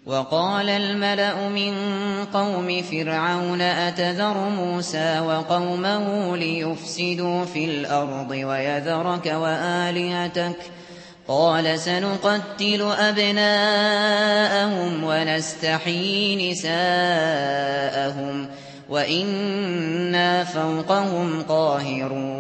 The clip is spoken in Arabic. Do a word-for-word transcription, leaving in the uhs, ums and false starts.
وقال الملأ من قوم فرعون أتذر موسى وقومه ليفسدوا في الأرض ويذرك وآلهتك قال سنقتل أبناءهم ونستحيي نساءهم وإنا فوقهم قاهرون